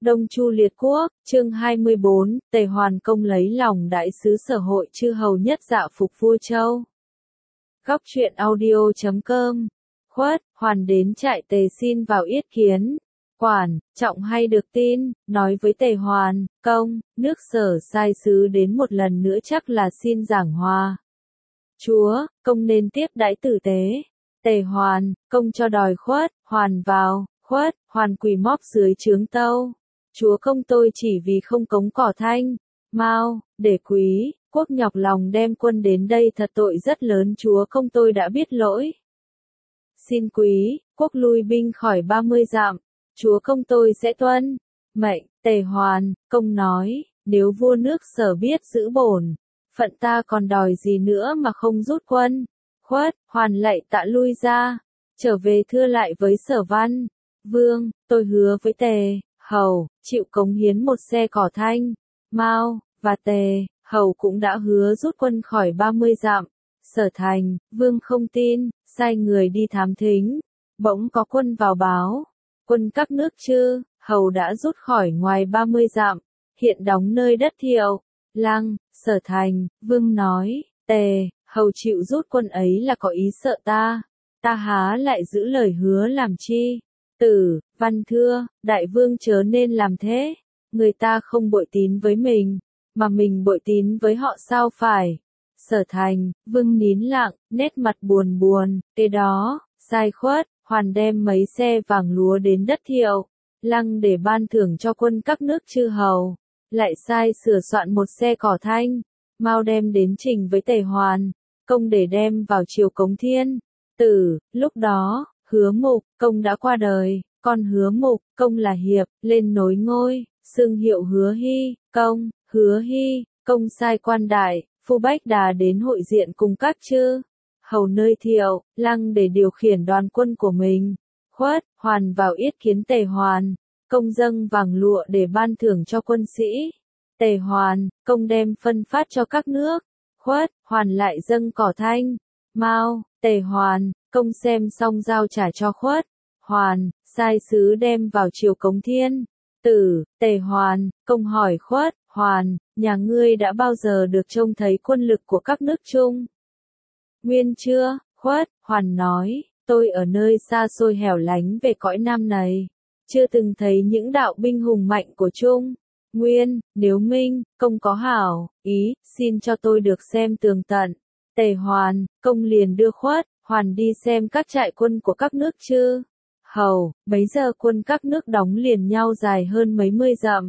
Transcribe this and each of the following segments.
Đông Chu Liệt Quốc, chương 24, Tề Hoàn công lấy lòng đại sứ Sở Hội chư hầu nhất dạ phục vua Châu. Góc truyện audio.com. Khuất, Hoàn đến trại Tề xin vào yết kiến. Quản, Trọng hay được tin, nói với Tề Hoàn, công, nước Sở sai sứ đến một lần nữa chắc là xin giảng hòa. Chúa, công nên tiếp đãi tử tế. Tề Hoàn, công cho đòi Khuất, Hoàn vào. Khuất, Hoàn quỳ móc dưới trướng tâu. Chúa công tôi chỉ vì không cống cỏ thanh. Mao, để quý, quốc nhọc lòng đem quân đến đây thật tội rất lớn, chúa công tôi đã biết lỗi. Xin quý, quốc lui binh khỏi 30 dặm, chúa công tôi sẽ tuân. Mệnh, Tề Hoàn, công nói, nếu vua nước Sở biết giữ bổn phận ta còn đòi gì nữa mà không rút quân. Khuất, Hoàn lạy tạ lui ra, trở về thưa lại với Sở Văn. Vương, tôi hứa với Tề Hầu, chịu cống hiến một xe cỏ thanh. Mao, và Tề Hầu cũng đã hứa rút quân khỏi 30 dặm. Sở Thành, Vương không tin, sai người đi thám thính. Bỗng có quân vào báo, quân các nước chư hầu đã rút khỏi ngoài 30 dặm, hiện đóng nơi đất Thiệu, Lăng. Sở Thành, Vương nói, Tề Hầu chịu rút quân ấy là có ý sợ ta há lại giữ lời hứa làm chi. Tử Văn thưa, đại vương chớ nên làm thế, người ta không bội tín với mình, mà mình bội tín với họ sao phải. Sở Thành, Vương nín lặng, nét mặt buồn buồn, kế đó, sai Khuất, Hoàn đem mấy xe vàng lúa đến đất Thiệu, Lăng để ban thưởng cho quân các nước chư hầu, lại sai sửa soạn một xe cỏ thanh, Mao đem đến trình với Tề Hoàn, công để đem vào triều cống thiên. Tử, lúc đó, Hứa Mục, công đã qua đời, con Hứa Mục, công là Hiệp, lên nối ngôi, xưng hiệu Hứa Hy, công, Hứa Hy, công sai quan đại, Phu Bách Đà đến hội diện cùng các chư hầu nơi Thiệu, Lăng để điều khiển đoàn quân của mình. Khuất, Hoàn vào yết kiến Tề Hoàn, công dâng vàng lụa để ban thưởng cho quân sĩ. Tề Hoàn, công đem phân phát cho các nước. Khuất, Hoàn lại dâng cỏ thanh. Mao, Tề Hoàn, công xem xong giao trả cho Khuất. Hoàn, sai sứ đem vào triều cống thiên. Tử, Tề Hoàn, công hỏi Khuất, Hoàn, nhà ngươi đã bao giờ được trông thấy quân lực của các nước Trung Nguyên chưa? Khuất, Hoàn nói, tôi ở nơi xa xôi hẻo lánh về cõi Nam này, chưa từng thấy những đạo binh hùng mạnh của Trung Nguyên. Nếu Minh công có hảo ý, xin cho tôi được xem tường tận. Tề Hoàn, công liền đưa Khuất, Hoàn đi xem các trại quân của các nước chư hầu. Bấy giờ quân các nước đóng liền nhau dài hơn mấy mươi dặm.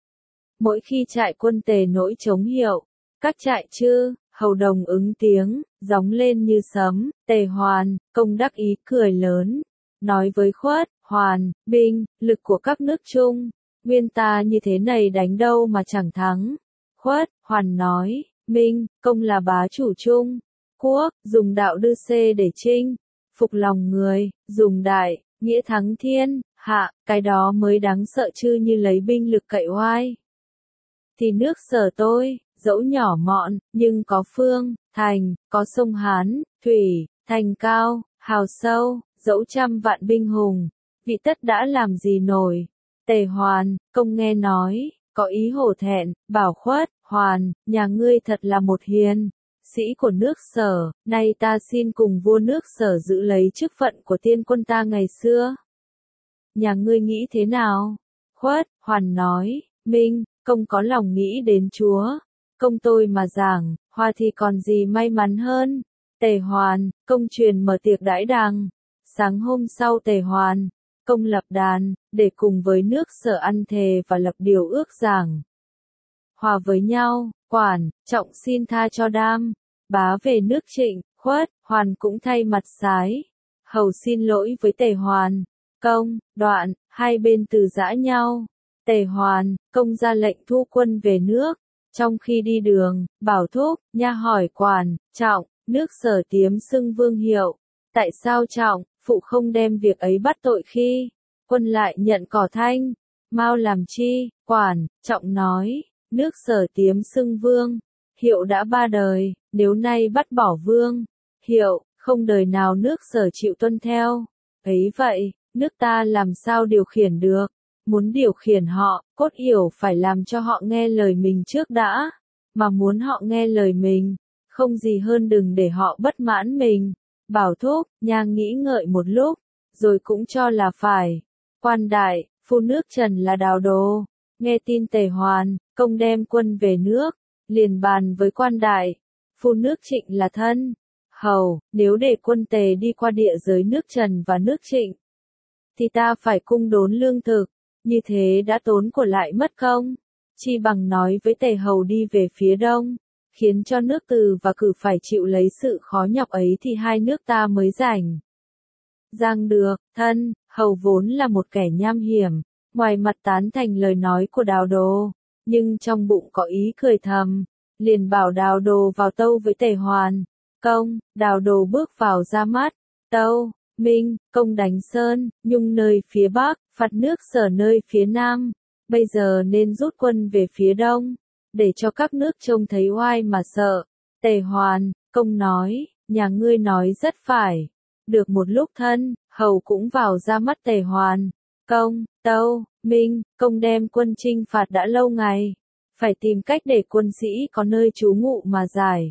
Mỗi khi trại quân Tề nổi trống hiệu, các trại chư hầu đồng ứng tiếng, gióng lên như sấm. Tề Hoàn, công đắc ý cười lớn, nói với Khuất, Hoàn, binh lực của các nước Trung Nguyên ta như thế này đánh đâu mà chẳng thắng. Khuất, Hoàn nói, Minh công là bá chủ Trung Quốc, dùng đạo đưa xê để chinh phục lòng người, dùng đại nghĩa thắng thiên hạ, cái đó mới đáng sợ chứ như lấy binh lực cậy oai. Thì nước Sở tôi, dẫu nhỏ mọn, nhưng có phương, thành, có sông Hán, thủy, thành cao, hào sâu, dẫu trăm vạn binh hùng, vị tất đã làm gì nổi. Tề Hoàn, công nghe nói, có ý hổ thẹn, bảo Khuất, Hoàn, nhà ngươi thật là một hiền sĩ của nước Sở, nay ta xin cùng vua nước Sở giữ lấy chức phận của tiên quân ta ngày xưa. Nhà ngươi nghĩ thế nào? Khuất, Hoàn nói, Minh công có lòng nghĩ đến chúa công tôi mà giảng hòa thì còn gì may mắn hơn. Tề Hoàn, công truyền mở tiệc đãi đàng. Sáng hôm sau Tề Hoàn, công lập đàn, để cùng với nước Sở ăn thề và lập điều ước giảng hòa với nhau. Quản, Trọng xin tha cho Đam bá về nước Trịnh. Khuất, Hoàn cũng thay mặt sái hầu xin lỗi với Tề Hoàn. Công, Đoạn, hai bên từ giã nhau. Tề Hoàn, công ra lệnh thu quân về nước. Trong khi đi đường, bảo thúc, nha hỏi Quản, Trọng, nước Sở tiếm xưng vương hiệu. Tại sao Trọng, phụ không đem việc ấy bắt tội khi quân lại nhận cỏ thanh? Mao làm chi? Quản, Trọng nói, nước Sở tiếm xưng vương hiệu đã 3 đời, nếu nay bắt bỏ vương hiệu, không đời nào nước Sở chịu tuân theo. Ấy vậy, nước ta làm sao điều khiển được? Muốn điều khiển họ, cốt yểu phải làm cho họ nghe lời mình trước đã, mà muốn họ nghe lời mình, không gì hơn đừng để họ bất mãn mình. Bảo Thúc, nha nghĩ ngợi một lúc, rồi cũng cho là phải. Quan đại, phu nước Trần là Đào Đồ, nghe tin Tề Hoàn, công đem quân về nước, liền bàn với quan đại, phu nước Trịnh là thân. Hầu, nếu để quân Tề đi qua địa giới nước Trần và nước Trịnh, thì ta phải cung đốn lương thực, như thế đã tốn của lại mất công. Chi bằng nói với Tề Hầu đi về phía đông, khiến cho nước Từ và Cử phải chịu lấy sự khó nhọc ấy thì hai nước ta mới rảnh rang được. Thân, Hầu vốn là một kẻ nham hiểm, ngoài mặt tán thành lời nói của Đào Đồ, nhưng trong bụng có ý cười thầm, liền bảo Đào Đồ vào tâu với Tề Hoàn. Công, Đào Đồ bước vào ra mắt, tâu, Minh, công đánh Sơn, Nhung nơi phía Bắc, phạt nước Sở nơi phía Nam, bây giờ nên rút quân về phía Đông, để cho các nước trông thấy oai mà sợ. Tề Hoàn, công nói, nhà ngươi nói rất phải. Được một lúc thân, Hầu cũng vào ra mắt Tề Hoàn. Công, tâu, Minh, công đem quân chinh phạt đã lâu ngày, phải tìm cách để quân sĩ có nơi trú ngụ mà giải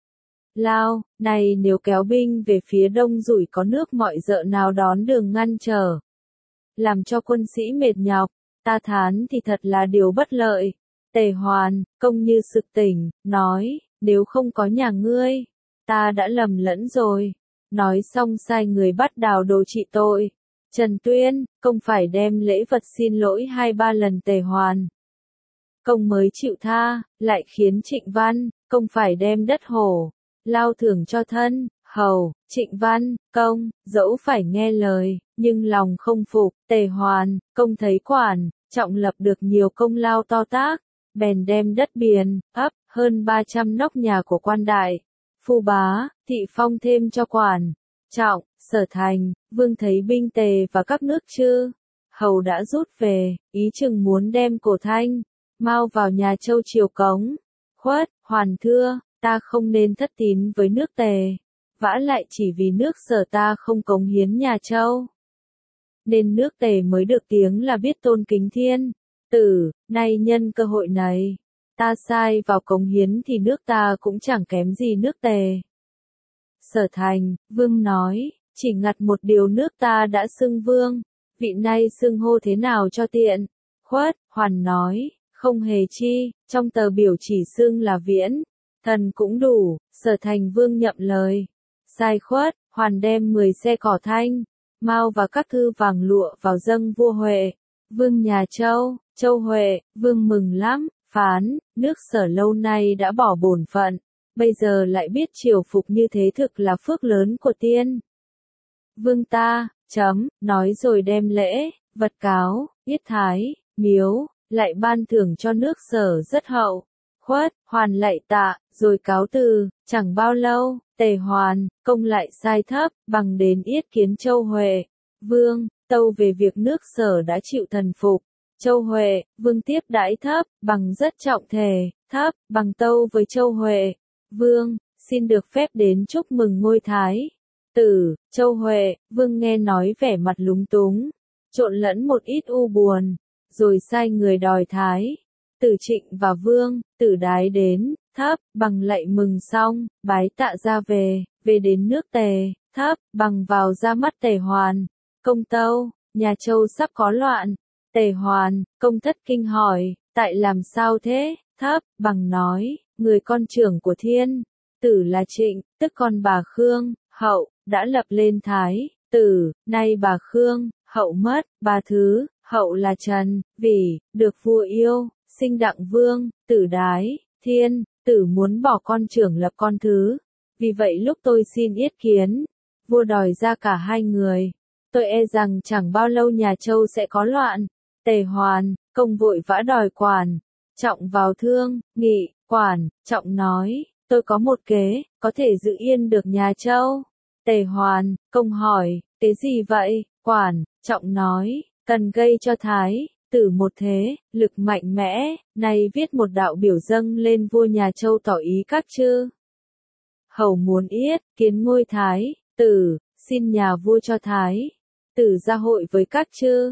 lao. Này nếu kéo binh về phía đông rủi có nước mọi dợ nào đón đường ngăn trở, làm cho quân sĩ mệt nhọc, ta thán thì thật là điều bất lợi. Tề Hoàn, công như sực tỉnh, nói, nếu không có nhà ngươi, ta đã lầm lẫn rồi. Nói xong sai người bắt Đào Đồ trị tội. Trần Tuyên, công phải đem lễ vật xin lỗi 2-3 lần Tề Hoàn, công mới chịu tha, lại khiến Trịnh Văn, công phải đem đất hổ lao thưởng cho thân. Hầu, Trịnh Văn, công, dẫu phải nghe lời, nhưng lòng không phục. Tề Hoàn, công thấy quản trọng lập được nhiều công lao to tác, bèn đem đất Biền, ấp, hơn 300 nóc nhà của quan đại, phu bá, thị phong thêm cho quản trọng. Sở Thành, Vương thấy binh Tề và các nước Chư Hầu đã rút về, ý chừng muốn đem Cổ Thanh, Mao vào nhà Châu triều cống. Khuất, Hoàn thưa, ta không nên thất tín với nước Tề, vả lại chỉ vì nước Sở ta không cống hiến nhà Châu, nên nước Tề mới được tiếng là biết tôn kính thiên tử. Nay nhân cơ hội này, ta sai vào cống hiến thì nước ta cũng chẳng kém gì nước Tề. Sở Thành, Vương nói, chỉ ngặt một điều nước ta đã xưng vương, vị nay xưng hô thế nào cho tiện. Khuất, Hoàn nói, không hề chi, trong tờ biểu chỉ xưng là Viễn Thần cũng đủ. Sở Thành Vương nhậm lời, sai Khuất, Hoàn đem 10 xe cỏ thanh, Mao và các thư vàng lụa vào dâng vua Huệ, vương nhà Châu. Châu Huệ, vương mừng lắm, phán, nước Sở lâu nay đã bỏ bổn phận, bây giờ lại biết triều phục như thế thực là phước lớn của tiên vương ta. Nói rồi đem lễ, vật cáo, yết thái, miếu, lại ban thưởng cho nước Sở rất hậu. Khuất, Hoàn lạy tạ, rồi cáo từ. Chẳng bao lâu, Tề Hoàn, công lại sai thấp, bằng đến yết kiến Châu Huệ, vương, tâu về việc nước Sở đã chịu thần phục. Châu Huệ, vương tiếp đãi thấp, bằng rất trọng thể. Thấp, bằng tâu với Châu Huệ, vương, xin được phép đến chúc mừng ngôi thái tử. Châu Huệ, vương nghe nói vẻ mặt lúng túng, trộn lẫn một ít u buồn, rồi sai người đòi thái tử Trịnh và vương tử Đái đến. Thấp, bằng lạy mừng xong, bái tạ ra về đến nước Tề. Thấp, bằng vào ra mắt Tề Hoàn, công tâu, nhà Châu sắp có loạn. Tề Hoàn, công thất kinh hỏi, tại làm sao thế? Thấp, bằng nói, người con trưởng của thiên tử là Trịnh, tức con bà Khương hậu, đã lập lên thái tử. Nay bà Khương hậu mất, bà thứ hậu là Trần Vỉ được vua yêu, sinh đặng vương tử Đái. Thiên tử muốn bỏ con trưởng lập con thứ, vì vậy lúc tôi xin yết kiến, vua đòi ra cả hai người. Tôi e rằng chẳng bao lâu nhà Châu sẽ có loạn. Tề Hoàn, công vội vã đòi quản trọng vào thương nghị. Quản trọng nói, tôi có một kế, có thể giữ yên được nhà Châu. Tề Hoàn, công hỏi, kế gì vậy? Quản trọng nói, cần gây cho thái tử một thế lực mạnh mẽ, nay viết một đạo biểu dâng lên vua nhà Châu tỏ ý các chư hầu muốn yết kiến ngôi thái tử, xin nhà vua cho thái tử ra hội với các chư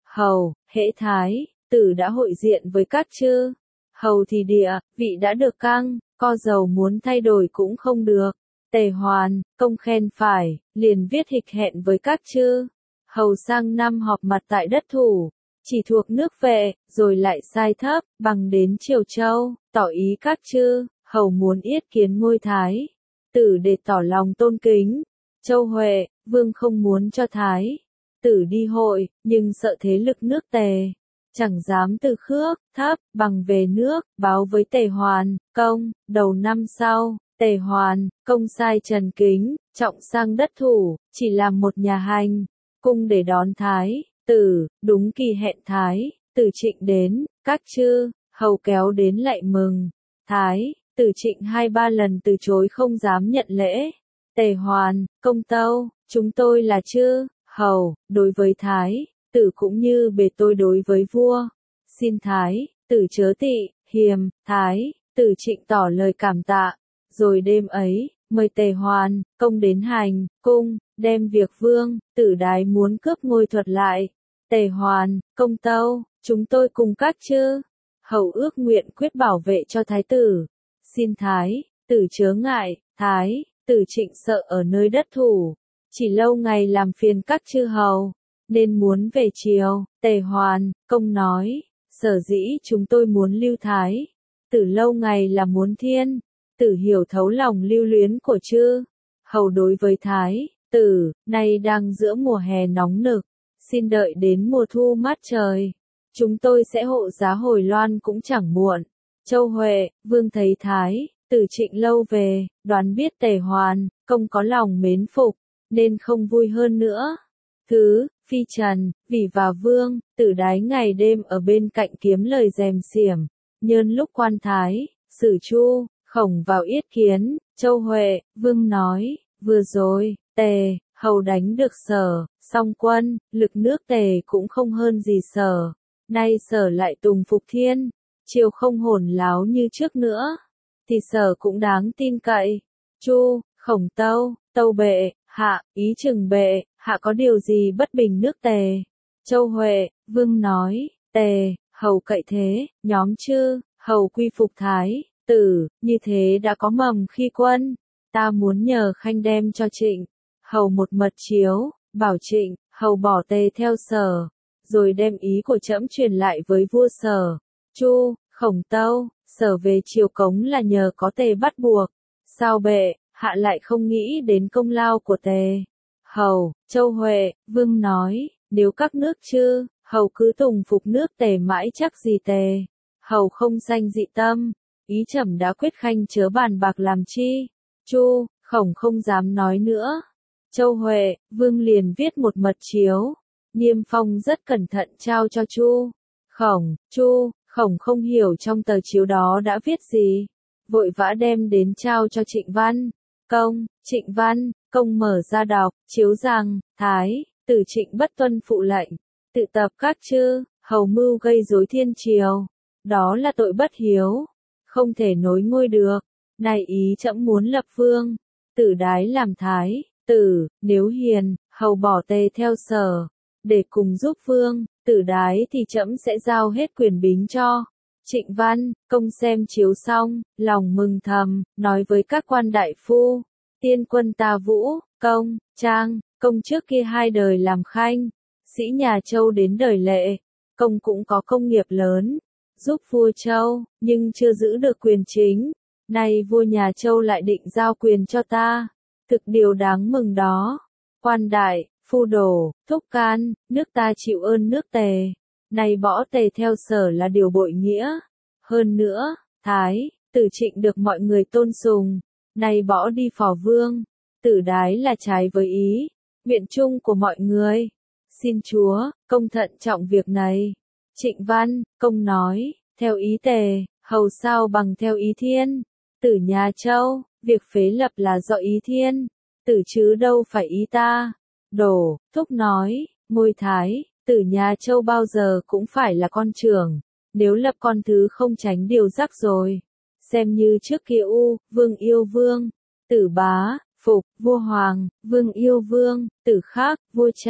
Hầu, hễ thái, tử đã hội diện với các chư. Hầu thì địa, vị đã được căng, co dầu muốn thay đổi cũng không được. Tề Hoàn, công khen phải, liền viết hịch hẹn với các chư. Hầu sang năm họp mặt tại đất Thủ, chỉ thuộc nước Vệ, rồi lại sai thấp, bằng đến Triều Châu, tỏ ý các chư, hầu muốn yết kiến ngôi thái tử để tỏ lòng tôn kính. Châu Huệ, vương không muốn cho thái tử đi hội, nhưng sợ thế lực nước Tề, chẳng dám từ khước, thấp, bằng về nước, báo với Tề Hoàn, công, đầu năm sau, Tề Hoàn, công sai Trần Kính, trọng sang đất Thủ, chỉ làm một nhà hành, cung để đón thái tử, đúng kỳ hẹn thái tử Trịnh đến, các chư, hầu kéo đến lạy mừng. Thái tử Trịnh 2-3 lần từ chối không dám nhận lễ. Tề Hoàn, công tâu, chúng tôi là chư, hầu, đối với thái tử cũng như bề tôi đối với vua. Xin thái tử chớ tị, hiềm, thái tử Trịnh tỏ lời cảm tạ. Rồi đêm ấy, mời Tề Hoàn, công đến hành, cung, đem việc vương, tử đái muốn cướp ngôi thuật lại. Tề Hoàn, công tâu, chúng tôi cùng các chư, hầu ước nguyện quyết bảo vệ cho thái tử. Xin thái tử chớ ngại, thái tử Trịnh sợ ở nơi đất Thủ, chỉ lâu ngày làm phiền các chư hầu, nên muốn về triều. Tề Hoàn, công nói, sở dĩ chúng tôi muốn lưu thái tử lâu ngày là muốn thiên tử hiểu thấu lòng lưu luyến của chư hầu đối với thái tử. Nay đang giữa mùa hè nóng nực, xin đợi đến mùa thu mát trời, chúng tôi sẽ hộ giá hồi loan cũng chẳng muộn. Châu Huệ, vương thấy thái tử Trịnh lâu về, đoán biết Tề Hoàn, công có lòng mến phục, nên không vui hơn nữa. Thứ, Phi Trần, Vỉ và Vương, tử đái ngày đêm ở bên cạnh kiếm lời dèm xiểm, nhân lúc quan thái Sử Chu, Khổng vào yết kiến. Châu Huệ, Vương nói, vừa rồi, Tề hầu đánh được Sở, song quân, lực nước Tề cũng không hơn gì Sở. Nay Sở lại tùng phục thiên, triều không hồn láo như trước nữa, thì Sở cũng đáng tin cậy. Chu, Khổng tâu, tâu bệ, hạ, ý chừng bệ, hạ có điều gì bất bình nước Tề. Châu Huệ, Vương nói, Tề hầu cậy thế, nhóm chư hầu quy phục thái tử, như thế đã có mầm khi quân. Ta muốn nhờ khanh đem cho Trịnh hầu một mật chiếu, bảo Trịnh hầu bỏ Tề theo Sở, rồi đem ý của trẫm truyền lại với vua Sở. Chu, Khổng tâu, Sở về triều cống là nhờ có Tề bắt buộc, sao bệ hạ lại không nghĩ đến công lao của Tề hầu. Châu Huệ, Vương nói, nếu các nước chư hầu cứ tùng phục nước Tề mãi chắc gì Tề hầu không sanh dị tâm, ý trẫm đã quyết khanh chớ bàn bạc làm chi. Chu, Khổng không dám nói nữa. Châu Huệ, Vương liền viết một mật chiếu, niêm phong rất cẩn thận trao cho Chu, Khổng. Chu, Khổng không hiểu trong tờ chiếu đó đã viết gì, vội vã đem đến trao cho Trịnh Văn Công. Trịnh Văn Công mở ra đọc, chiếu rằng, thái tử Trịnh bất tuân phụ lệnh, tự tập các chư hầu mưu gây rối thiên triều, đó là tội bất hiếu, không thể nối ngôi được. Này ý trẫm muốn lập vương tử đái làm thái tử, nếu hiền hầu bỏ Tề theo Sở, để cùng giúp vương tử đái thì trẫm sẽ giao hết quyền bính cho. Trịnh Văn Công xem chiếu xong, lòng mừng thầm, nói với các quan đại phu, tiên quân ta Vũ Công, Trang Công trước kia 2 đời làm khanh, sĩ nhà Châu đến đời Lệ, Công cũng có công nghiệp lớn, giúp vua Châu, nhưng chưa giữ được quyền chính. Nay vua nhà Châu lại định giao quyền cho ta, thực điều đáng mừng đó. Quan đại phu đổ, thúc can, nước ta chịu ơn nước Tề, nay bỏ Tề theo Sở là điều bội nghĩa. Hơn nữa, thái tử Trịnh được mọi người tôn sùng, nay bỏ đi phò vương tử đái là trái với ý nguyện chung của mọi người. Xin chúa công thận trọng việc này. Trịnh Văn Công nói, theo ý Tề hầu sao bằng theo ý thiên tử nhà Châu, việc phế lập là do ý thiên tử chứ đâu phải ý ta. Đổ, thúc nói, ngôi thái tử nhà Châu bao giờ cũng phải là con trưởng, nếu lập con thứ không tránh điều rắc rồi. Xem như trước kia vương yêu vương tử Bá Phục, vua Hoàng, vương yêu vương tử Khác, vua Trang,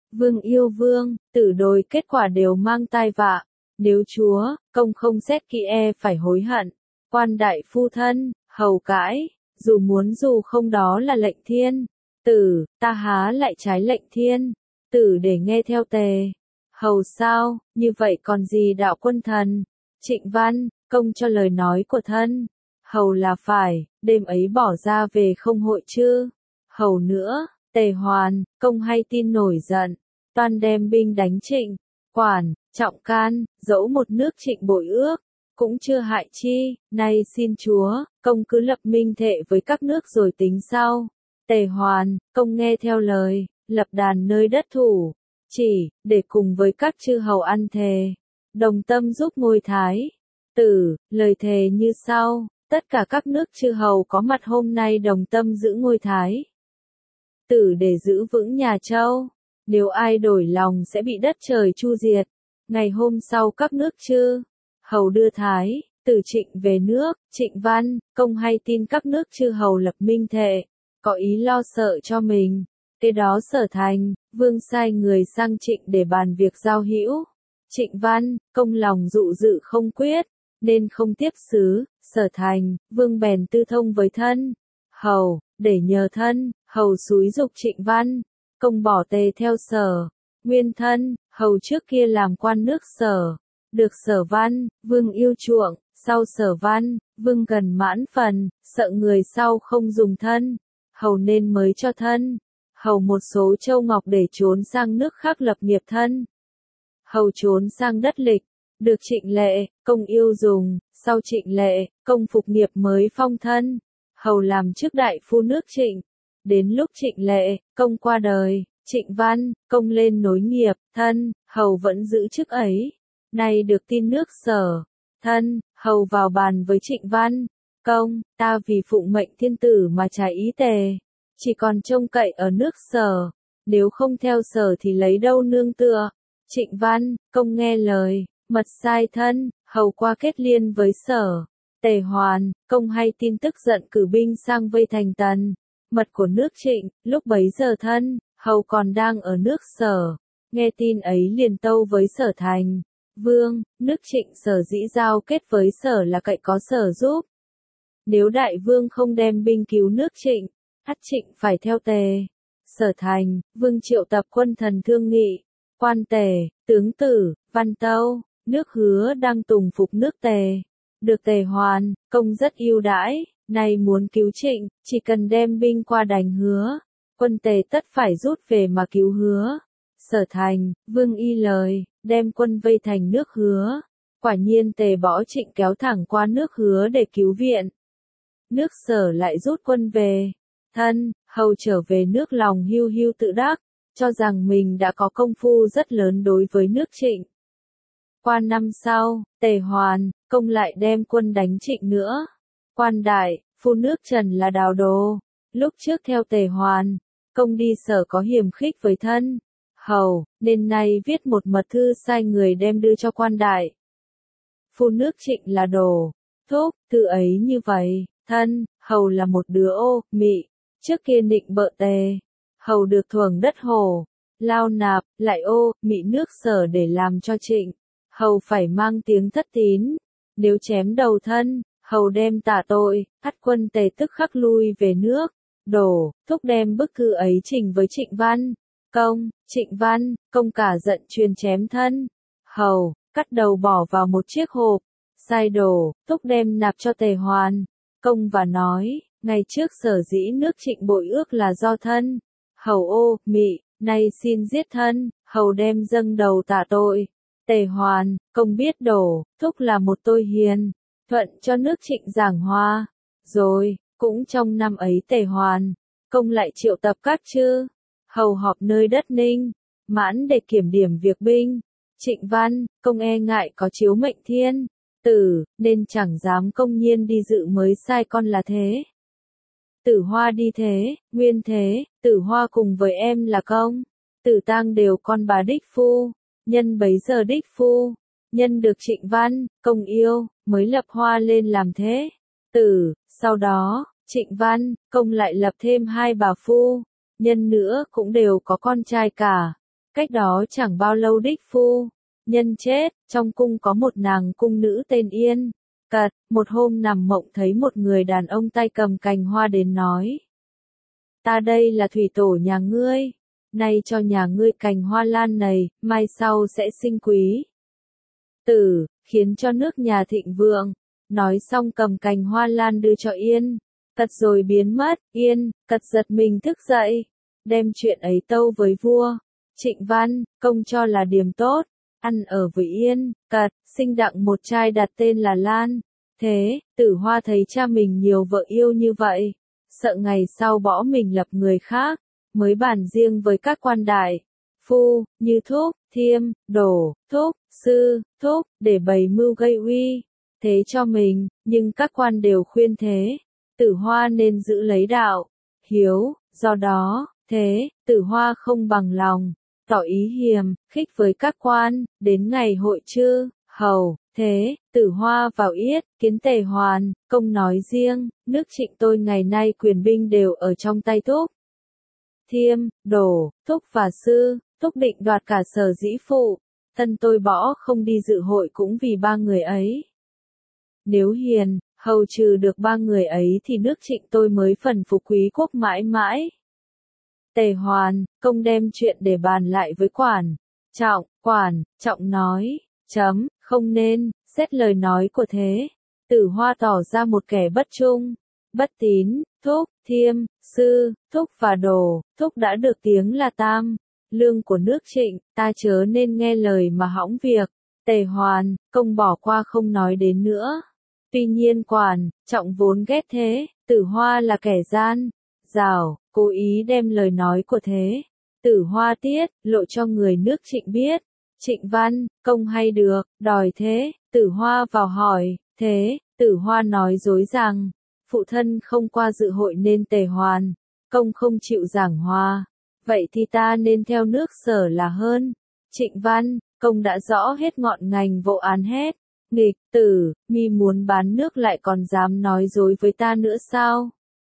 Vương yêu vương, tử đồi kết quả đều mang tai vạ. Nếu chúa, công không xét kỹ phải hối hận. Quan đại phu thân, hầu cãi, dù không đó là lệnh thiên. Tử, ta há lại trái lệnh thiên. Tử để nghe theo tề. Hầu sao, như vậy còn gì đạo quân thần. Trịnh Văn, công cho lời nói của thân. Hầu là phải, đêm ấy bỏ ra về không hội chứ. Hầu nữa, Tề Hoàn, công hay tin nổi giận. Toan đem binh đánh Trịnh. Quản, trọng can, dẫu một nước Trịnh bội ước. Cũng chưa hại chi, nay xin chúa, công cứ lập minh thệ với các nước rồi tính sau. Tề Hoàn, công nghe theo lời, lập đàn nơi đất thủ. Chỉ, để cùng với các chư hầu ăn thề. Đồng tâm giúp ngôi thái. Tử, lời thề như sau, tất cả các nước chư hầu có mặt hôm nay đồng tâm giữ ngôi thái. Tử để giữ vững nhà Châu. Nếu ai đổi lòng sẽ bị đất trời chu diệt. Ngày hôm sau các nước chư hầu đưa thái, tử Trịnh về nước. Trịnh Văn, công hay tin các nước chư hầu lập minh thệ. Có ý lo sợ cho mình. Kế đó Sở Thành, vương sai người sang Trịnh để bàn việc giao hữu. Trịnh Văn, công lòng dụ dự không quyết, nên không tiếp sứ. Sở Thành, vương bèn tư thông với thân. Hầu, để nhờ thân, hầu xúi giục Trịnh Văn. Công bỏ tề theo Sở. Nguyên thân, hầu trước kia làm quan nước Sở. Được Sở Văn, vương yêu chuộng, sau Sở Văn, vương gần mãn phần, sợ người sau không dùng thân. Hầu nên mới cho thân. Hầu một số châu ngọc để trốn sang nước khác lập nghiệp thân. Hầu trốn sang đất Lịch, được Trịnh Lệ, công yêu dùng, sau Trịnh Lệ, công phục nghiệp mới phong thân. Hầu làm chức đại phu nước Trịnh. Đến lúc Trịnh Lệ, công qua đời, Trịnh Văn, công lên nối nghiệp, thân, hầu vẫn giữ chức ấy. Nay được tin nước Sở, thân, hầu vào bàn với Trịnh Văn. Công, ta vì phụng mệnh thiên tử mà trái ý tề. Chỉ còn trông cậy ở nước Sở. Nếu không theo Sở thì lấy đâu nương tựa. Trịnh Văn, công nghe lời, mật sai thân, hầu qua kết liên với Sở. Tề Hoàn, công hay tin tức giận cử binh sang vây thành Tần. Mật của nước Trịnh, lúc bấy giờ thân, hầu còn đang ở nước Sở. Nghe tin ấy liền tâu với Sở Thành. Vương, nước Trịnh Sở dĩ giao kết với Sở là cậy có Sở giúp. Nếu đại vương không đem binh cứu nước Trịnh, ắt Trịnh phải theo tề. Sở Thành, vương triệu tập quân thần thương nghị. Quan tề, tướng tử, văn tâu, nước Hứa đang tùng phục nước tề. Được Tề Hoàn, công rất ưu đãi, nay muốn cứu Trịnh, chỉ cần đem binh qua đánh Hứa. Quân tề tất phải rút về mà cứu Hứa. Sở Thành, vương y lời, đem quân vây thành nước Hứa. Quả nhiên tề bỏ Trịnh kéo thẳng qua nước Hứa để cứu viện. Nước Sở lại rút quân về. Thân, hầu trở về nước lòng hiu hiu tự đắc, cho rằng mình đã có công phu rất lớn đối với nước Trịnh. Qua năm sau, Tề Hoàn, công lại đem quân đánh Trịnh nữa. Quan đại, phu nước Trần là Đào Đồ. Lúc trước theo Tề Hoàn, công đi Sở có hiềm khích với thân. Hầu, nên nay viết một mật thư sai người đem đưa cho quan đại. Phu nước Trịnh là Đồ. Thúc, thư ấy như vậy, thân, hầu là một đứa ô, mị. Trước kia nịnh bợ Tề. Hầu được thuồng đất Hồ. Lao nạp, lại ô, mị nước Sở để làm cho Trịnh. Hầu phải mang tiếng thất tín. Nếu chém đầu thân, hầu đem tả tội, ắt quân Tề tức khắc lui về nước. Đổ, thúc đem bức thư ấy trình với Trịnh Văn. Công, Trịnh Văn, công cả giận truyền chém thân. Hầu, cắt đầu bỏ vào một chiếc hộp. Sai Đổ, thúc đem nạp cho Tề Hoàn. Công và nói, ngày trước Sở dĩ nước Trịnh bội ước là do thân. Hầu ô, mị, nay xin giết thân, hầu đem dâng đầu tả tội. Tề Hoàn, công biết Đổ, thúc là một tôi hiền, thuận cho nước Trịnh giảng hòa. Rồi, cũng trong năm ấy Tề Hoàn, công lại triệu tập các chư hầu họp nơi đất Ninh, Mãn để kiểm điểm việc binh. Trịnh Văn, công e ngại có chiếu mệnh thiên tử, nên chẳng dám công nhiên đi dự mới sai con là thế. Tử Hoa đi thế, nguyên thế, Tử Hoa cùng với em là công. Tử Tang đều con bà đích phu, nhân bấy giờ đích phu, nhân được Trịnh Văn, công yêu, mới lập Hoa lên làm thế. Tử, sau đó, Trịnh Văn, công lại lập thêm hai bà phu, nhân nữa cũng đều có con trai cả. Cách đó chẳng bao lâu đích phu nhân chết, trong cung có một nàng cung nữ tên Yên Cật, một hôm nằm mộng thấy một người đàn ông tay cầm cành hoa đến nói. Ta đây là thủy tổ nhà ngươi, nay cho nhà ngươi cành hoa lan này, mai sau sẽ sinh quý tử, khiến cho nước nhà thịnh vượng. Nói xong cầm cành hoa lan đưa cho Yên Cật rồi biến mất. Yên Cật giật mình thức dậy, đem chuyện ấy tâu với vua Trịnh Văn Công cho là điểm tốt, ăn ở với Yên Cật, sinh đặng một trai đặt tên là Lan. Thế, Tử Hoa thấy cha mình nhiều vợ yêu như vậy, sợ ngày sau bỏ mình lập người khác, mới bàn riêng với các quan đại phu, như Thúc, Thiêm, Đổ, Thúc, Sư, Thúc, để bày mưu gây uy thế cho mình, nhưng các quan đều khuyên thế, Tử Hoa nên giữ lấy đạo hiếu, do đó, thế, Tử Hoa không bằng lòng, tỏ ý hiềm khích với các quan. Đến ngày hội chư hầu, thế, Tử Hoa vào yết kiến Tề Hoàn Công nói riêng, nước Trịnh tôi ngày nay quyền binh đều ở trong tay Thúc, Thiêm, Đổ, Thúc và Sư. Thúc định đoạt cả Sở Dĩ Phụ, thân tôi bỏ không đi dự hội cũng vì ba người ấy. Nếu hiền hầu trừ được ba người ấy thì nước Trịnh tôi mới phần phục quý quốc mãi mãi. Tề Hoàn Công đem chuyện để bàn lại với Quản Trọng nói, không nên xét lời nói của thế. Tử Hoa tỏ ra một kẻ bất trung, bất tín. Thúc, Thiêm, Sư, Thúc và Đồ, Thúc đã được tiếng là tam lương của nước Trịnh, ta chớ nên nghe lời mà hỏng việc. Tề Hoàn Công bỏ qua không nói đến nữa. Tuy nhiên Quản Trọng vốn ghét thế, Tử Hoa là kẻ gian dảo, cố ý đem lời nói của thế Tử Hoa tiết lộ cho người nước Trịnh biết. Trịnh Văn Công hay được đòi thế Tử Hoa vào hỏi. Thế Tử Hoa nói dối rằng phụ thân không qua dự hội nên Tề Hoàn Công không chịu giảng hòa, vậy thì ta nên theo nước Sở là hơn. Trịnh Văn Công đã rõ hết ngọn ngành vụ án hết. Nghịch tử, mi muốn bán nước lại còn dám nói dối với ta nữa sao?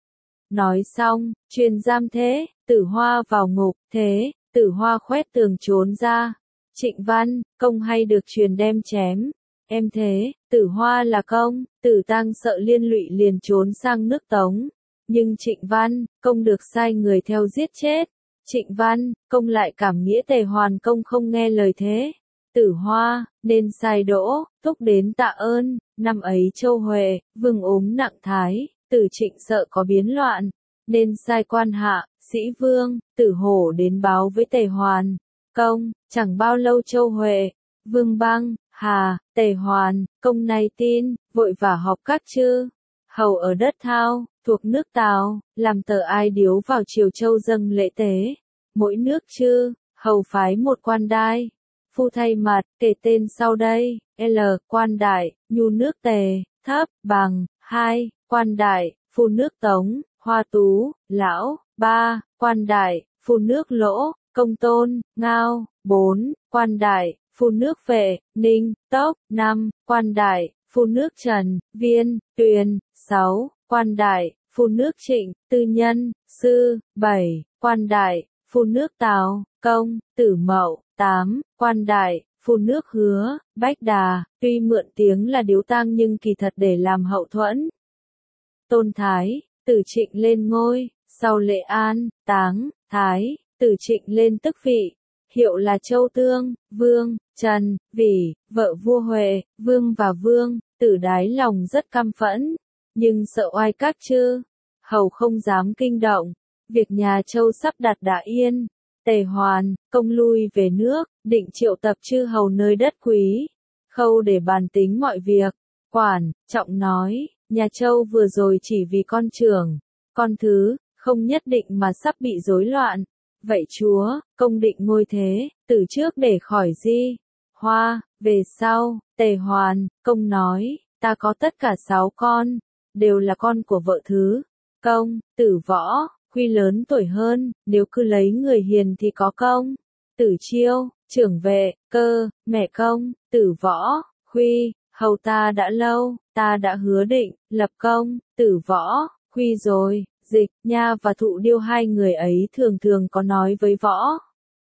Nói xong, truyền giam thế Tử Hoa vào ngục. Thế Tử Hoa khoét tường trốn ra. Trịnh Văn Công hay được truyền đem chém. Em thế Tử Hoa là Công Tử Tăng sợ liên lụy liền trốn sang nước Tống, nhưng Trịnh Văn Công được sai người theo giết chết. Trịnh Văn Công lại cảm nghĩa Tề Hoàn Công không nghe lời thế Tử Hoa, nên sai Đỗ Thúc đến tạ ơn. Năm ấy Châu Huệ Vương ốm nặng thái, Tử Trịnh sợ có biến loạn, nên sai quan hạ Sĩ Vương Tử Hổ đến báo với Tề Hoàn Công. Chẳng bao lâu Châu Huệ Vương băng hà. Tề Hoàn Công nay tin, vội vã họp các chư hầu ở đất Thao thuộc nước Tào, làm tờ ai điếu vào Triều Châu dâng lễ tế. Mỗi nước chư hầu phái một quan đai phu thay mặt, kể tên sau đây. L. Quan đại nhu nước Tề, Thấp Bằng. 2. Quan đại phu nước Tống, Hoa Tú, Lão. 3. Quan đại phu nước Lỗ, Công Tôn, Ngao. 4. Quan đại phu nước Vệ, Ninh, Tốc. 5. Quan đại phu nước Trần, Viên, Tuyền. 6. Quan đại phu nước Trịnh, Tư Nhân, Sư. 7. Quan đại phu nước Tào, Công, Tử Mậu. 8. Quan đại phu nước Hứa, Bách Đà. Tuy mượn tiếng là điếu tang nhưng kỳ thật để làm hậu thuẫn. Tôn Thái Tử Trịnh lên ngôi. Sau lễ an táng Thái Tử Trịnh lên tước vị, hiệu là Châu Tương Vương. Trần vì vợ vua Huệ Vương và Vương Tử đáy lòng rất căm phẫn, nhưng sợ oai các chư hầu không dám kinh động. Việc nhà Châu sắp đặt đã yên, Tề Hoàn Công lui về nước, định triệu tập chư hầu nơi đất Quý Khâu để bàn tính mọi việc. Quản Trọng nói, nhà Châu vừa rồi chỉ vì con trưởng, con thứ, không nhất định mà sắp bị rối loạn. Vậy chúa, Công định ngôi thế, từ trước để khỏi Di Hoa, về sau. Tề Hoàn Công nói, ta có tất cả 6 con, đều là con của vợ thứ Công, Tử Võ, Huy lớn tuổi hơn, nếu cứ lấy người hiền thì có Công, Tử Chiêu, trưởng vệ, Cơ, mẹ Công, Tử Võ, Huy, hầu ta đã lâu, ta đã hứa định, lập Công, Tử Võ, Huy rồi. Dịch, Nha và Thụ Điêu hai người ấy thường thường có nói với Võ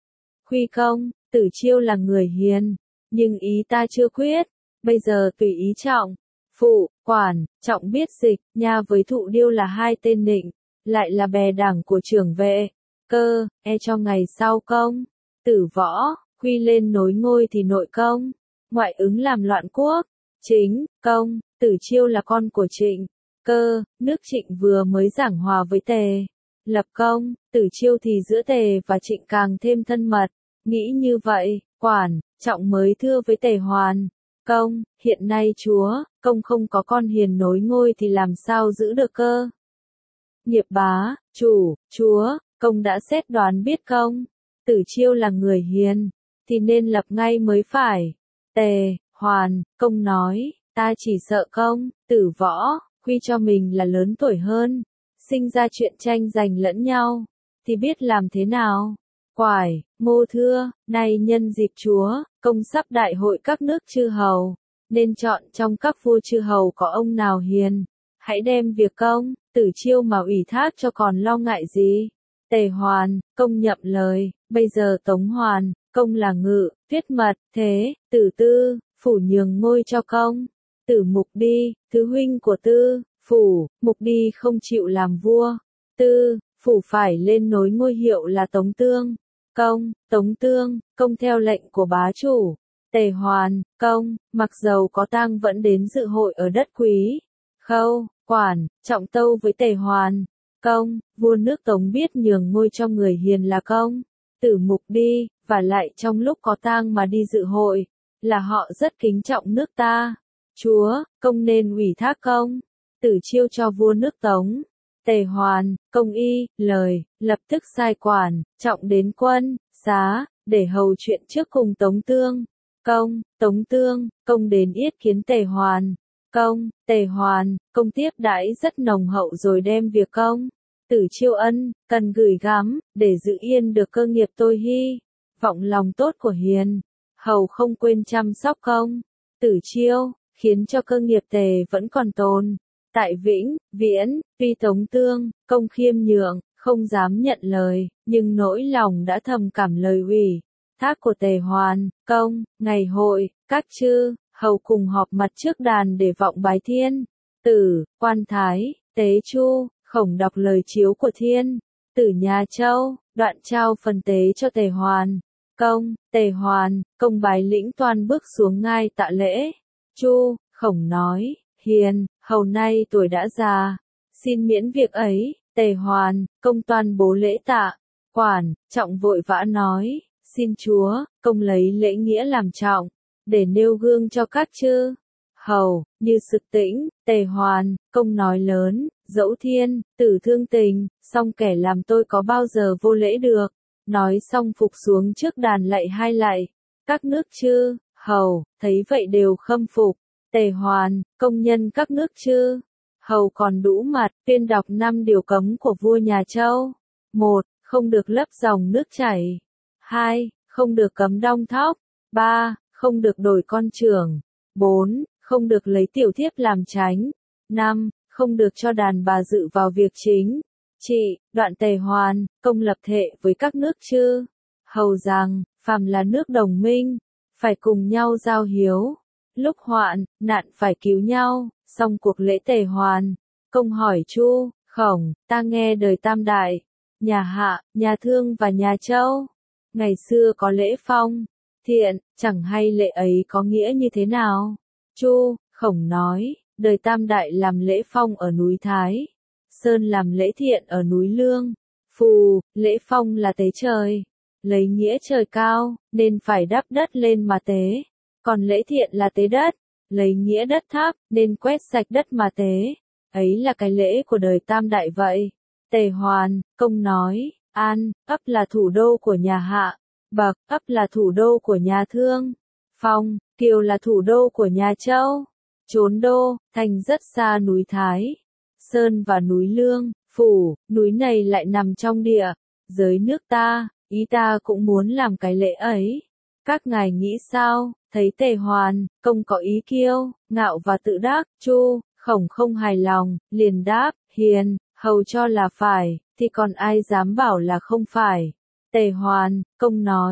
Khuy công, Tử Chiêu là người hiền, nhưng ý ta chưa quyết, bây giờ tùy ý Trọng. Phụ, Quản, Trọng biết Dịch, Nha với Thụ Điêu là hai tên nịnh, lại là bè đảng của trưởng vệ, Cơ, cho ngày sau công. Tử Võ, Khuy lên nối ngôi thì nội công, ngoại ứng làm loạn quốc. Chính, công, Tử Chiêu là con của Trịnh, Cơ, nước Trịnh vừa mới giảng hòa với Tề. Lập công, Tử Chiêu thì giữa Tề và Trịnh càng thêm thân mật. Nghĩ như vậy, Quản, Trọng mới thưa với Tề Hoàn. Công, hiện nay chúa, công không có con hiền nối ngôi thì làm sao giữ được cơ nghiệp bá, chúa, công đã xét đoán biết công. Tử Chiêu là người hiền, thì nên lập ngay mới phải. Tề, Hoàn, công nói, ta chỉ sợ công, Tử Võ, Khuy cho mình là lớn tuổi hơn, sinh ra chuyện tranh giành lẫn nhau, thì biết làm thế nào. Quải, Mô thưa, nay nhân dịp chúa, công sắp đại hội các nước chư hầu, nên chọn trong các vua chư hầu có ông nào hiền, hãy đem việc công, Tử Chiêu mà ủy thác cho còn lo ngại gì. Tề Hoàn, công nhậm lời, bây giờ Tống Hoàn, công là ngự, tuyết mật, thế, Tử Tư, phủ nhường ngôi cho công. Tử Mục đi, thứ huynh của Tư, phủ, Mục đi không chịu làm vua. Tư, phủ phải lên nối ngôi hiệu là Tống Tương. Công, Tống Tương, công theo lệnh của bá chủ. Tề Hoàn, công, mặc dầu có tang vẫn đến dự hội ở đất Quý. Khâu, Quản, Trọng tâu với Tề Hoàn. Công, vua nước Tống biết nhường ngôi cho người hiền là công. Tử Mục đi, và lại trong lúc có tang mà đi dự hội, là họ rất kính trọng nước ta. Chúa, công nên ủy thác công. Tử Chiêu cho vua nước Tống. Tề Hoàn, công y, lời, lập tức sai Quản, Trọng đến quân, xá, để hầu chuyện trước cùng Tống Tương. Công, Tống Tương, công đến yết kiến Tề Hoàn. Công, Tề Hoàn, công tiếp đãi rất nồng hậu rồi đem việc công. Tử Chiêu ân, cần gửi gắm, để giữ yên được cơ nghiệp tôi hy. Vọng lòng tốt của hiền, hầu không quên chăm sóc công. Tử Chiêu, khiến cho cơ nghiệp Tề vẫn còn tồn. Tại Vĩnh, Viễn, tuy Tống Tương, công khiêm nhượng, không dám nhận lời, nhưng nỗi lòng đã thầm cảm lời ủy thác của Tề Hoàn. Công, ngày hội, các chư hầu cùng họp mặt trước đàn để vọng bái thiên. Tử, Quan Thái, Tế Chu, khổng đọc lời chiếu của thiên. Tử Nhà Châu, đoạn trao phần tế cho Tề Hoàn. Công, Tề Hoàn, công bái lĩnh toàn bước xuống ngai tạ lễ. Chu, khổng nói, hiền, hầu nay tuổi đã già, xin miễn việc ấy. Tề Hoàn, công toàn bố lễ tạ. Quản, Trọng vội vã nói, xin chúa, công lấy lễ nghĩa làm trọng, để nêu gương cho các chư hầu, như Sực Tĩnh. Tề Hoàn, công nói lớn, dẫu thiên, tử thương tình, song kẻ làm tôi có bao giờ vô lễ được. Nói xong phục xuống trước đàn lạy hai lạy. Các nước chư hầu, thấy vậy đều khâm phục. Tề Hoàn, công nhân các nước chư hầu còn đủ mặt, tuyên đọc 5 điều cấm của vua nhà Châu. 1. Không được lấp dòng nước chảy. 2. Không được cấm đong thóc. 3. Không được đổi con trưởng. 4. Không được lấy tiểu thiếp làm chánh. 5. Không được cho đàn bà dự vào việc chính trị. Đoạn Tề Hoàn, công lập thệ với các nước chư hầu rằng, phàm là nước đồng minh, phải cùng nhau giao hiếu. Lúc hoạn, nạn phải cứu nhau. Xong cuộc lễ Tề Hoàn, công hỏi Chu, Khổng, ta nghe đời Tam Đại, nhà Hạ, nhà Thương và nhà Châu, ngày xưa có lễ phong, thiện, chẳng hay lễ ấy có nghĩa như thế nào? Chu, Khổng nói, đời Tam Đại làm lễ phong ở núi Thái Sơn, làm lễ thiện ở núi Lương. Phù, lễ phong là tế trời, lấy nghĩa trời cao, nên phải đắp đất lên mà tế. Còn lễ thiện là tế đất, lấy nghĩa đất thấp, nên quét sạch đất mà tế. Ấy là cái lễ của đời Tam Đại vậy. Tề Hoàn, công nói, An, ấp là thủ đô của nhà Hạ. Bậc, ấp là thủ đô của nhà Thương. Phong, Kiều là thủ đô của nhà Châu. Trốn đô, thành rất xa núi Thái Sơn và núi Lương. Phủ, núi này lại nằm trong địa giới nước ta, ý ta cũng muốn làm cái lễ ấy. Các ngài nghĩ sao? Thấy Tề Hoàn, công có ý kiêu ngạo và tự đắc. Chu, Khổng không hài lòng, liền đáp, hiền, hầu cho là phải, thì còn ai dám bảo là không phải. Tề Hoàn, công nói,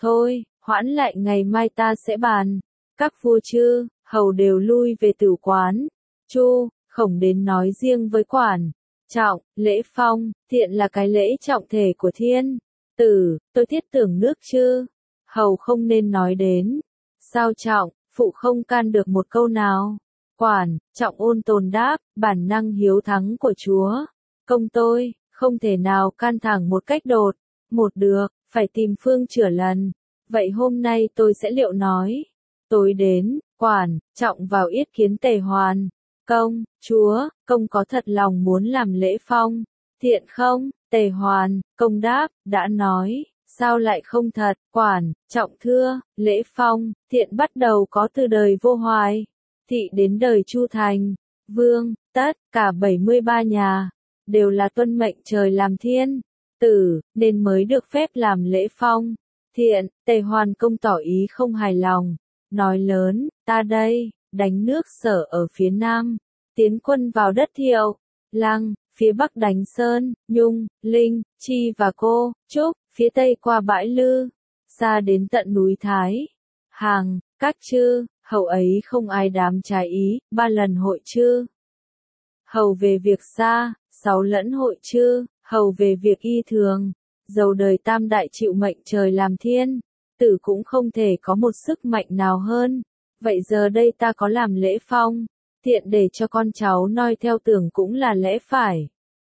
thôi, hoãn lại ngày mai ta sẽ bàn. Các vua chư, hầu đều lui về tử quán. Chu, Khổng đến nói riêng với Quản, Trọng, lễ phong, thiện là cái lễ trọng thể của thiên tử, tôi thiết tưởng nước chư hầu không nên nói đến. Sao Trọng, phụ không can được một câu nào? Quản, Trọng ôn tồn đáp, bản năng hiếu thắng của chúa công tôi, không thể nào can thẳng một cách đột một được, phải tìm phương chữa lần. Vậy hôm nay tôi sẽ liệu nói. Tối đến, Quản, Trọng vào yết kiến Tề Hoàn. Công, chúa, công có thật lòng muốn làm lễ phong, thiện không? Tề Hoàn, công đáp, đã nói, sao lại không thật? Quản, Trọng thưa, lễ phong, thiện bắt đầu có từ đời Vô Hoài, thị đến đời Chu Thành, Vương, tất cả 73 nhà, đều là tuân mệnh trời làm thiên tử, nên mới được phép làm lễ phong, thiện. Tề Hoàn công tỏ ý không hài lòng, nói lớn, ta đây, đánh nước Sở ở phía nam, tiến quân vào đất Thiệu, Lăng, phía bắc đánh Sơn, Nhung, Linh, Chi và Cô, Trúc, phía tây qua bãi Lư, xa đến tận núi Thái, Hàng, các chư hầu ấy không ai dám trái ý. 3 lần hội chư hầu về việc xa, 6 lẫn hội chư hầu về việc y thường. Dầu đời tam đại chịu mệnh trời làm thiên tử cũng không thể có một sức mạnh nào hơn. Vậy giờ đây ta có làm lễ phong, thiện để cho con cháu noi theo tưởng cũng là lẽ phải.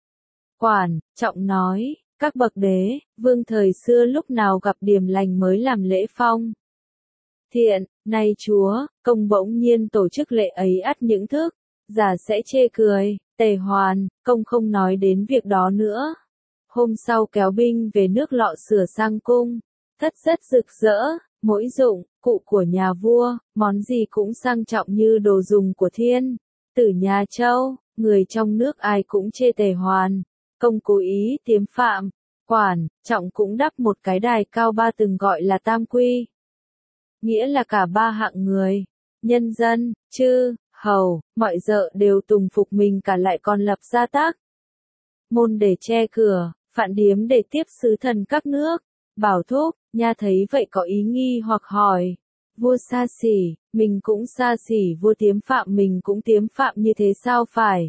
Quản, Trọng nói, các bậc đế, vương thời xưa lúc nào gặp điểm lành mới làm lễ phong. Thiện, nay chúa, công bỗng nhiên tổ chức lễ ấy ắt những thức, giả sẽ chê cười. Tề Hoàn, công không nói đến việc đó nữa. Hôm sau kéo binh về nước Lọ sửa sang cung, thất rất rực rỡ, mỗi dụng cụ của nhà vua, món gì cũng sang trọng như đồ dùng của thiên tử nhà Châu. Người trong nước ai cũng chê Tề Hoàn, công cố ý tiếm phạm. Quản, Trọng cũng đắp một cái đài cao 3 từng gọi là tam quy, nghĩa là cả 3 hạng người, nhân dân, chư hầu, mọi dợ đều tùng phục mình cả, lại còn lập ra tác môn để che cửa, phạn điếm để tiếp sứ thần các nước. Bảo Thúc, nha thấy vậy có ý nghi hoặc hỏi, vua xa xỉ, mình cũng xa xỉ, vua tiếm phạm mình cũng tiếm phạm, như thế sao phải?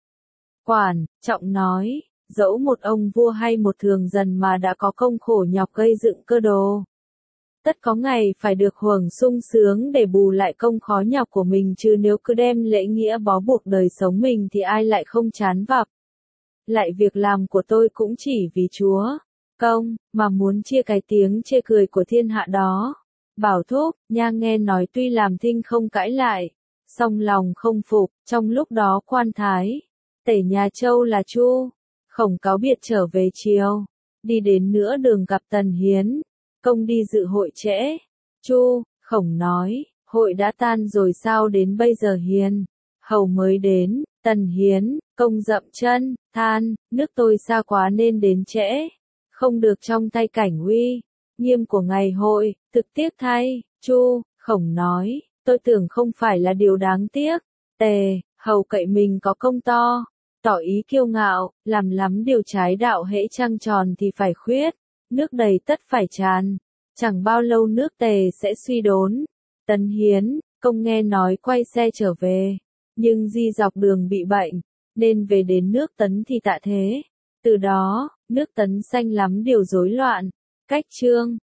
Quản, Trọng nói, dẫu một ông vua hay một thường dân mà đã có công khổ nhọc gây dựng cơ đồ, tất có ngày phải được hưởng sung sướng để bù lại công khó nhọc của mình, chứ nếu cứ đem lễ nghĩa bó buộc đời sống mình thì ai lại không chán vập. Lại việc làm của tôi cũng chỉ vì chúa công, mà muốn chia cái tiếng chê cười của thiên hạ đó. Bảo Thúc, nha nghe nói tuy làm thinh không cãi lại, song lòng không phục. Trong lúc đó quan thái, tể nhà Châu là Chu Khổng cáo biệt trở về triều, đi đến nửa đường gặp Tần Hiến, công đi dự hội trễ. Chu Khổng nói, hội đã tan rồi sao đến bây giờ Hiền hầu mới đến? Tần Hiến, công dậm chân, than, nước tôi xa quá nên đến trễ, không được trong tay cảnh uy nghiêm của ngày hội, thực tiếc thay. Chu Khổng nói, tôi tưởng không phải là điều đáng tiếc. Tề hầu cậy mình có công to, tỏ ý kiêu ngạo, làm lắm điều trái đạo, hễ trăng tròn thì phải khuyết, nước đầy tất phải tràn, chẳng bao lâu nước Tề sẽ suy đốn. Tần Hiến, công nghe nói quay xe trở về, nhưng di dọc đường bị bệnh, nên về đến nước Tấn thì tạ thế. Từ đó, nước Tấn sanh lắm điều rối loạn, cách trương,